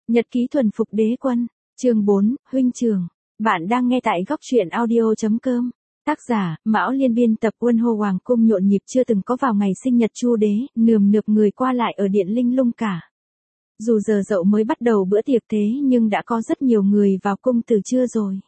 Nhật ký thuần phục đế quân, chương 4, huynh trưởng. Bạn đang nghe tại góc truyện audio.com. Tác giả, Mão Liên, biên tập Quân Hô. Hoàng cung nhộn nhịp chưa từng có vào ngày sinh nhật Chu đế, nườm nượp người qua lại ở điện Linh Lung cả. Dù giờ dậu mới bắt đầu bữa tiệc thế nhưng đã có rất nhiều người vào cung từ trưa rồi.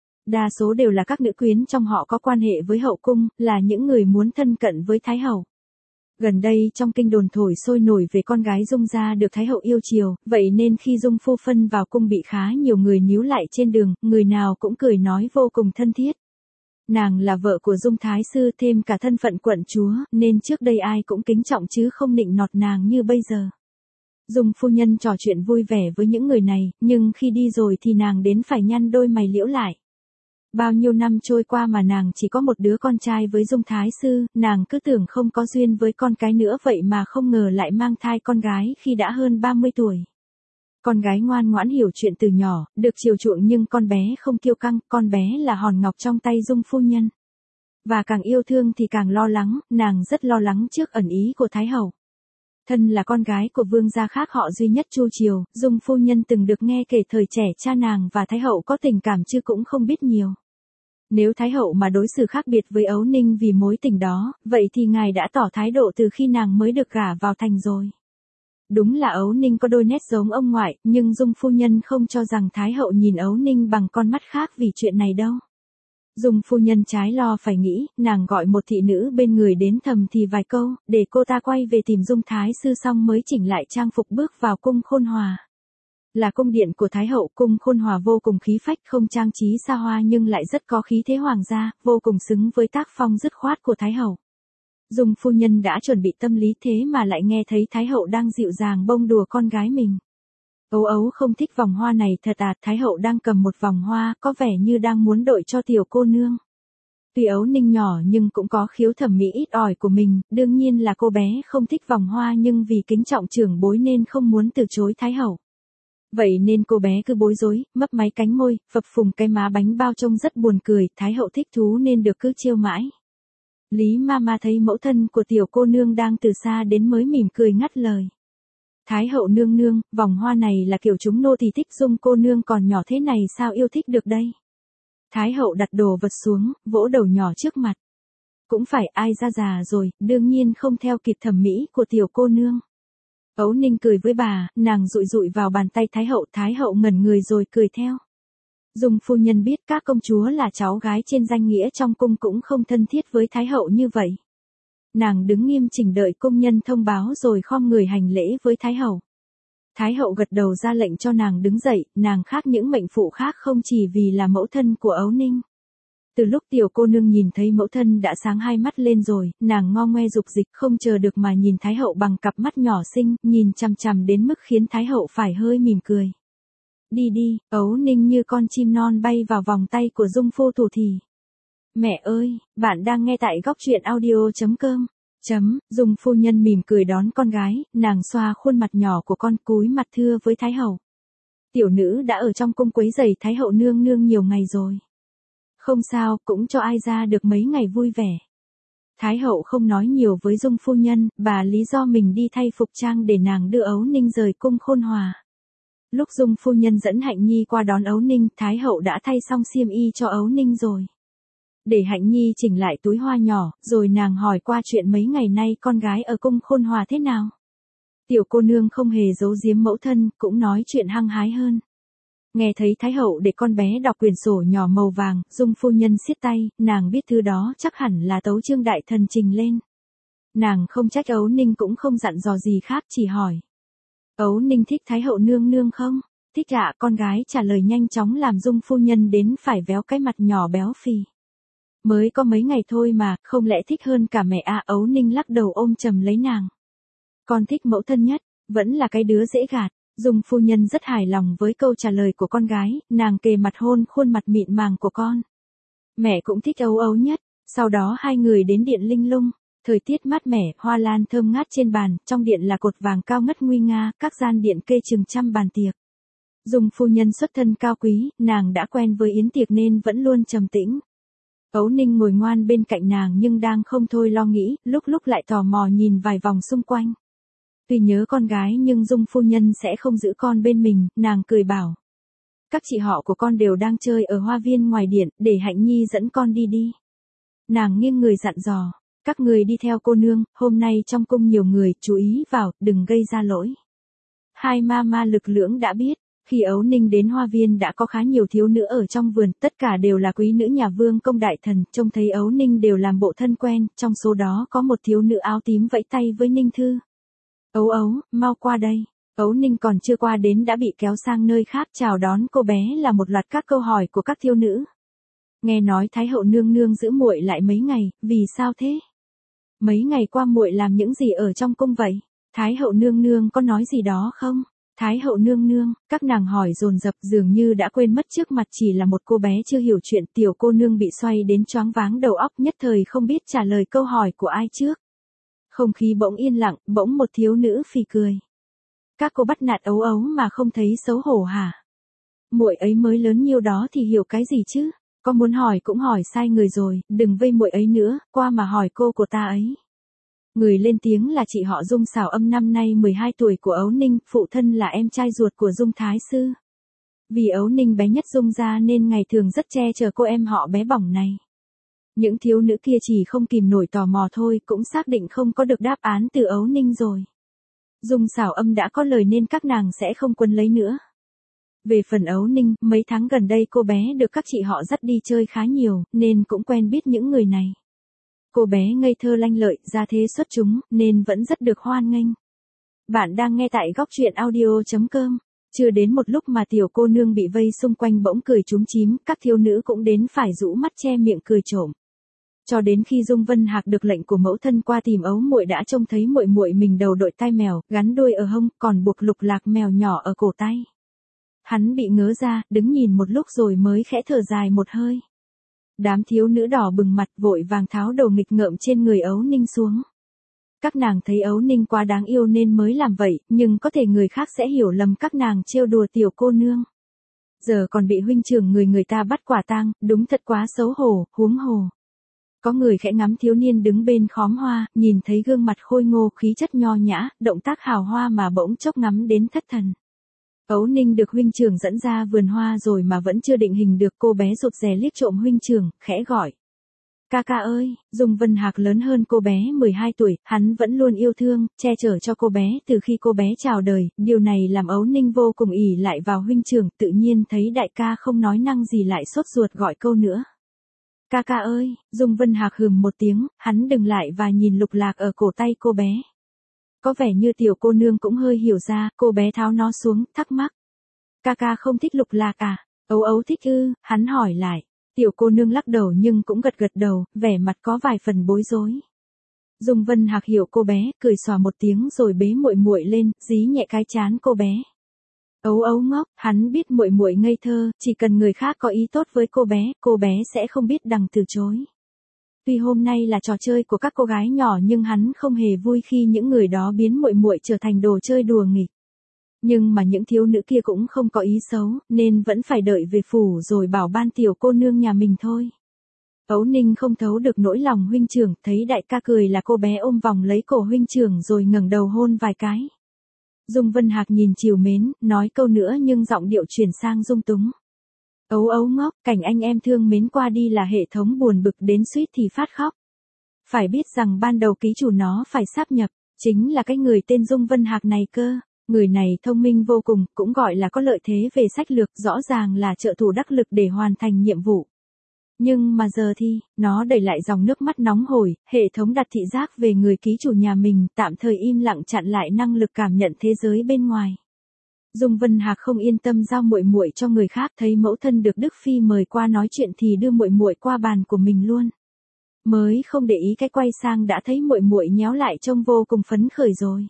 Đa số đều là các nữ quyến trong họ có quan hệ với hậu cung, là những người muốn thân cận với Thái hậu. Gần đây trong kinh đồn thổi sôi nổi về con gái Dung gia được Thái hậu yêu chiều, vậy nên khi Dung phu phân vào cung bị khá nhiều người níu lại trên đường, người nào cũng cười nói vô cùng thân thiết. Nàng là vợ của Dung thái sư, thêm cả thân phận quận chúa, nên trước đây ai cũng kính trọng chứ không nịnh nọt nàng như bây giờ. Dung phu nhân trò chuyện vui vẻ với những người này, nhưng khi đi rồi thì nàng đến phải nhăn đôi mày liễu lại. Bao nhiêu năm trôi qua mà nàng chỉ có một đứa con trai với Dung thái sư, nàng cứ tưởng không có duyên với con cái nữa, vậy mà không ngờ lại mang thai con gái khi đã hơn 30 tuổi. Con gái ngoan ngoãn hiểu chuyện từ nhỏ, được chiều chuộng, nhưng con bé không kiêu căng, con bé là hòn ngọc trong tay Dung phu nhân. Và càng yêu thương thì càng lo lắng, nàng rất lo lắng trước ẩn ý của Thái hậu. Thân là con gái của vương gia khác họ duy nhất Chu triều, Dung phu nhân từng được nghe kể thời trẻ cha nàng và Thái hậu có tình cảm chứ cũng không biết nhiều. Nếu Thái hậu mà đối xử khác biệt với Ấu Ninh vì mối tình đó, vậy thì ngài đã tỏ thái độ từ khi nàng mới được gả vào thành rồi. Đúng là Ấu Ninh có đôi nét giống ông ngoại, nhưng Dung phu nhân không cho rằng Thái hậu nhìn Ấu Ninh bằng con mắt khác vì chuyện này đâu. Dung phu nhân trái lo phải nghĩ, nàng gọi một thị nữ bên người đến thầm thì vài câu, để cô ta quay về tìm Dung thái sư xong mới chỉnh lại trang phục bước vào cung Khôn Hòa. Là cung điện của Thái hậu, cung Khôn Hòa vô cùng khí phách, không trang trí xa hoa nhưng lại rất có khí thế hoàng gia, vô cùng xứng với tác phong dứt khoát của Thái hậu. Dung phu nhân đã chuẩn bị tâm lý thế mà lại nghe thấy Thái hậu đang dịu dàng bông đùa con gái mình. Ấu Ấu không thích vòng hoa này thật à? Thái hậu đang cầm một vòng hoa, có vẻ như đang muốn đội cho tiểu cô nương. Tuy Ấu Ninh nhỏ nhưng cũng có khiếu thẩm mỹ ít ỏi của mình, đương nhiên là cô bé không thích vòng hoa, nhưng vì kính trọng trưởng bối nên không muốn từ chối Thái hậu. Vậy nên cô bé cứ bối rối, mấp máy cánh môi, phập phùng cái má bánh bao trông rất buồn cười, Thái hậu thích thú nên được cứ trêu mãi. Lý Mama thấy mẫu thân của tiểu cô nương đang từ xa đến mới mỉm cười ngắt lời. Thái hậu nương nương, vòng hoa này là kiểu chúng nô tỳ thích, Dung cô nương còn nhỏ thế này sao yêu thích được đây? Thái hậu đặt đồ vật xuống, vỗ đầu nhỏ trước mặt. Cũng phải, ai ra già rồi, đương nhiên không theo kịp thẩm mỹ của tiểu cô nương. Ấu Ninh cười với bà, nàng dụi dụi vào bàn tay Thái hậu ngẩn người rồi cười theo. Dung phu nhân biết các công chúa là cháu gái trên danh nghĩa trong cung cũng không thân thiết với Thái hậu như vậy. Nàng đứng nghiêm chỉnh đợi công nhân thông báo rồi khom người hành lễ với Thái hậu. Thái hậu gật đầu ra lệnh cho nàng đứng dậy, nàng khác những mệnh phụ khác không chỉ vì là mẫu thân của Ấu Ninh. Từ lúc tiểu cô nương nhìn thấy mẫu thân đã sáng hai mắt lên rồi, nàng ngo ngoe dục dịch không chờ được mà nhìn Thái hậu bằng cặp mắt nhỏ xinh, nhìn chằm chằm đến mức khiến Thái hậu phải hơi mỉm cười. Đi đi, Ấu Ninh như con chim non bay vào vòng tay của Dung phu thủ thì. Mẹ ơi, bạn đang nghe tại góc truyện audio.com. Dung phu nhân mỉm cười đón con gái, nàng xoa khuôn mặt nhỏ của con, cúi mặt thưa với Thái hậu. Tiểu nữ đã ở trong cung quấy rầy Thái hậu nương nương nhiều ngày rồi. Không sao, cũng cho ai ra được mấy ngày vui vẻ. Thái hậu không nói nhiều với Dung phu nhân, bà lý do mình đi thay phục trang để nàng đưa Ấu Ninh rời cung Khôn Hòa. Lúc Dung phu nhân dẫn Hạnh Nhi qua đón Ấu Ninh, Thái hậu đã thay xong xiêm y cho Ấu Ninh rồi. Để Hạnh Nhi chỉnh lại túi hoa nhỏ, rồi nàng hỏi qua chuyện mấy ngày nay con gái ở cung Khôn Hòa thế nào. Tiểu cô nương không hề giấu giếm mẫu thân, cũng nói chuyện hăng hái hơn. Nghe thấy Thái hậu để con bé đọc quyển sổ nhỏ màu vàng, Dung phu nhân siết tay, nàng biết thư đó chắc hẳn là tấu chương đại thần trình lên. Nàng không trách Ấu Ninh cũng không dặn dò gì khác, chỉ hỏi. Ấu Ninh thích Thái hậu nương nương không? Thích ạ, con gái trả lời nhanh chóng làm Dung phu nhân đến phải véo cái mặt nhỏ béo phì. Mới có mấy ngày thôi mà, không lẽ thích hơn cả mẹ à? Ấu Ninh lắc đầu ôm chầm lấy nàng. Con thích mẫu thân nhất, vẫn là cái đứa dễ gạt. Dung phu nhân rất hài lòng với câu trả lời của con gái, nàng kề mặt hôn khuôn mặt mịn màng của con. Mẹ cũng thích Ấu Ấu nhất. Sau đó hai người đến điện Linh Lung. Thời tiết mát mẻ, hoa lan thơm ngát trên bàn, trong điện là cột vàng cao ngất nguy nga, các gian điện kê chừng trăm bàn tiệc. Dung phu nhân xuất thân cao quý, nàng đã quen với yến tiệc nên vẫn luôn trầm tĩnh. Ấu Ninh ngồi ngoan bên cạnh nàng nhưng đang không thôi lo nghĩ, lúc lại tò mò nhìn vài vòng xung quanh. Tuy nhớ con gái nhưng Dung phu nhân sẽ không giữ con bên mình, nàng cười bảo. Các chị họ của con đều đang chơi ở hoa viên ngoài điện, để Hạnh Nhi dẫn con đi đi. Nàng nghiêng người dặn dò, các người đi theo cô nương, hôm nay trong cung nhiều người, chú ý vào, đừng gây ra lỗi. Hai ma lực lưỡng đã biết, khi Ấu Ninh đến hoa viên đã có khá nhiều thiếu nữ ở trong vườn, tất cả đều là quý nữ nhà vương công đại thần, trông thấy Ấu Ninh đều làm bộ thân quen, trong số đó có một thiếu nữ áo tím vẫy tay với Ninh Thư. Ấu ấu, mau qua đây. Ấu Ninh còn chưa qua đến đã bị kéo sang nơi khác, chào đón cô bé là một loạt các câu hỏi của các thiếu nữ. Nghe nói Thái hậu nương nương giữ muội lại mấy ngày, vì sao thế? Mấy ngày qua muội làm những gì ở trong cung vậy? Thái hậu nương nương có nói gì đó không? Thái hậu nương nương, các nàng hỏi dồn dập dường như đã quên mất trước mặt chỉ là một cô bé chưa hiểu chuyện, tiểu cô nương bị xoay đến choáng váng đầu óc, nhất thời không biết trả lời câu hỏi của ai trước. Không khí bỗng yên lặng, bỗng một thiếu nữ phì cười. Các cô bắt nạt Ấu ấu mà không thấy xấu hổ hả? Muội ấy mới lớn nhiêu đó thì hiểu cái gì chứ? Có muốn hỏi cũng hỏi sai người rồi, đừng vây muội ấy nữa, qua mà hỏi cô của ta ấy. Người lên tiếng là chị họ Dung Xảo Âm, năm nay 12 tuổi của Ấu Ninh, phụ thân là em trai ruột của Dung Thái Sư. Vì Ấu Ninh bé nhất Dung gia nên ngày thường rất che chở cô em họ bé bỏng này. Những thiếu nữ kia chỉ không kìm nổi tò mò thôi, cũng xác định không có được đáp án từ Ấu Ninh rồi. Dung Xảo Âm đã có lời nên các nàng sẽ không quấn lấy nữa. Về phần Ấu Ninh, mấy tháng gần đây cô bé được các chị họ dắt đi chơi khá nhiều, nên cũng quen biết những người này. Cô bé ngây thơ lanh lợi, gia thế xuất chúng, nên vẫn rất được hoan nghênh. Bạn đang nghe tại góc truyện audio.com. Chưa đến một lúc mà tiểu cô nương bị vây xung quanh bỗng cười chúm chím, các thiếu nữ cũng đến phải rũ mắt che miệng cười trộm. Cho đến khi Dung Vân Hạc được lệnh của mẫu thân qua tìm Ấu muội đã trông thấy muội muội mình đầu đội tai mèo, gắn đuôi ở hông, còn buộc lục lạc mèo nhỏ ở cổ tay. Hắn bị ngớ ra, đứng nhìn một lúc rồi mới khẽ thở dài một hơi. Đám thiếu nữ đỏ bừng mặt vội vàng tháo đồ nghịch ngợm trên người Ấu Ninh xuống. Các nàng thấy Ấu Ninh quá đáng yêu nên mới làm vậy, nhưng có thể người khác sẽ hiểu lầm các nàng trêu đùa tiểu cô nương. Giờ còn bị huynh trưởng người ta bắt quả tang, đúng thật quá xấu hổ, huống hồ. Có người khẽ ngắm thiếu niên đứng bên khóm hoa, nhìn thấy gương mặt khôi ngô khí chất nho nhã, động tác hào hoa mà bỗng chốc ngắm đến thất thần. Ấu Ninh được huynh trưởng dẫn ra vườn hoa rồi mà vẫn chưa định hình được, cô bé rụt rè liếc trộm huynh trưởng, khẽ gọi. Ca ca ơi, Dung Vân Hạc lớn hơn cô bé 12 tuổi, hắn vẫn luôn yêu thương, che chở cho cô bé từ khi cô bé chào đời, điều này làm Ấu Ninh vô cùng ỷ lại vào huynh trưởng, tự nhiên thấy đại ca không nói năng gì lại sốt ruột gọi câu nữa. Ca ca ơi, Dung Vân Hạc hừm một tiếng, hắn dừng lại và nhìn lục lạc ở cổ tay cô bé. Có vẻ như tiểu cô nương cũng hơi hiểu ra, cô bé tháo nó xuống, thắc mắc. Ca ca không thích lục lạc à? Ấu ấu thích ư? Hắn hỏi lại. Tiểu cô nương lắc đầu nhưng cũng gật gật đầu, vẻ mặt có vài phần bối rối. Dung Vân Hạc hiểu cô bé, cười xòa một tiếng rồi bế muội muội lên, dí nhẹ cái trán cô bé. Ấu ấu ngốc, hắn biết muội muội ngây thơ, chỉ cần người khác có ý tốt với cô bé sẽ không biết đằng từ chối. Tuy hôm nay là trò chơi của các cô gái nhỏ nhưng hắn không hề vui khi những người đó biến muội muội trở thành đồ chơi đùa nghịch. Nhưng mà những thiếu nữ kia cũng không có ý xấu, nên vẫn phải đợi về phủ rồi bảo ban tiểu cô nương nhà mình thôi. Ấu Ninh không thấu được nỗi lòng huynh trưởng, thấy đại ca cười là cô bé ôm vòng lấy cổ huynh trưởng rồi ngẩng đầu hôn vài cái. Dung Vân Hạc nhìn trìu mến, nói câu nữa nhưng giọng điệu chuyển sang dung túng. Ấu ấu ngốc, cảnh anh em thương mến qua đi là hệ thống buồn bực đến suýt thì phát khóc. Phải biết rằng ban đầu ký chủ nó phải sáp nhập, chính là cái người tên Dung Vân Hạc này cơ. Người này thông minh vô cùng, cũng gọi là có lợi thế về sách lược, rõ ràng là trợ thủ đắc lực để hoàn thành nhiệm vụ. Nhưng mà giờ thì, nó đẩy lại dòng nước mắt nóng hổi, hệ thống đặt thị giác về người ký chủ nhà mình, tạm thời im lặng chặn lại năng lực cảm nhận thế giới bên ngoài. Dung Vân Hạc không yên tâm giao muội muội cho người khác, thấy mẫu thân được Đức Phi mời qua nói chuyện thì đưa muội muội qua bàn của mình luôn. Mới không để ý cái quay sang đã thấy muội muội nhéo lại trông vô cùng phấn khởi rồi.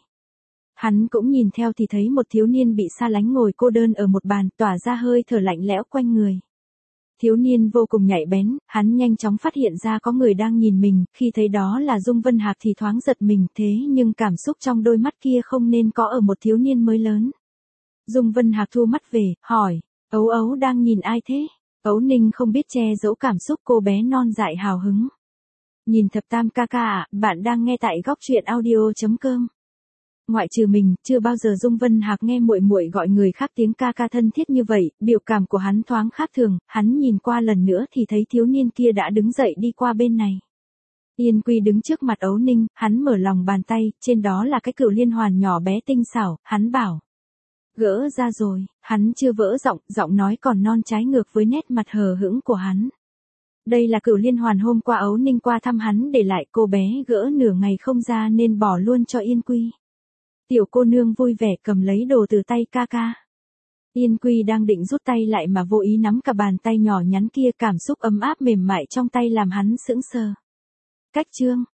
Hắn cũng nhìn theo thì thấy một thiếu niên bị xa lánh ngồi cô đơn ở một bàn, tỏa ra hơi thở lạnh lẽo quanh người. Thiếu niên vô cùng nhạy bén, hắn nhanh chóng phát hiện ra có người đang nhìn mình, khi thấy đó là Dung Vân Hạc thì thoáng giật mình, thế nhưng cảm xúc trong đôi mắt kia không nên có ở một thiếu niên mới lớn. Dung Vân Hạc thu mắt về, hỏi, Ấu ấu đang nhìn ai thế? Ấu Ninh không biết che giấu cảm xúc, cô bé non dại hào hứng. Nhìn thập tam ca ca ạ, bạn đang nghe tại góc truyện audio.com. ngoại trừ mình, chưa bao giờ Dung Vân Hạc nghe muội muội gọi người khác tiếng ca ca thân thiết như vậy, biểu cảm của hắn thoáng khác thường, hắn nhìn qua lần nữa thì thấy thiếu niên kia đã đứng dậy đi qua bên này. Yên Quy đứng trước mặt Ấu Ninh, hắn mở lòng bàn tay, trên đó là cái cửu liên hoàn nhỏ bé tinh xảo, hắn bảo. Gỡ ra rồi, hắn chưa vỡ giọng, giọng nói còn non trái ngược với nét mặt hờ hững của hắn. Đây là cửu liên hoàn hôm qua Ấu Ninh qua thăm hắn để lại, cô bé gỡ nửa ngày không ra nên bỏ luôn cho Yên Quy. Tiểu cô nương vui vẻ cầm lấy đồ từ tay ca ca. Yên Quy đang định rút tay lại mà vô ý nắm cả bàn tay nhỏ nhắn kia, cảm xúc ấm áp mềm mại trong tay làm hắn sững sờ. Cách chương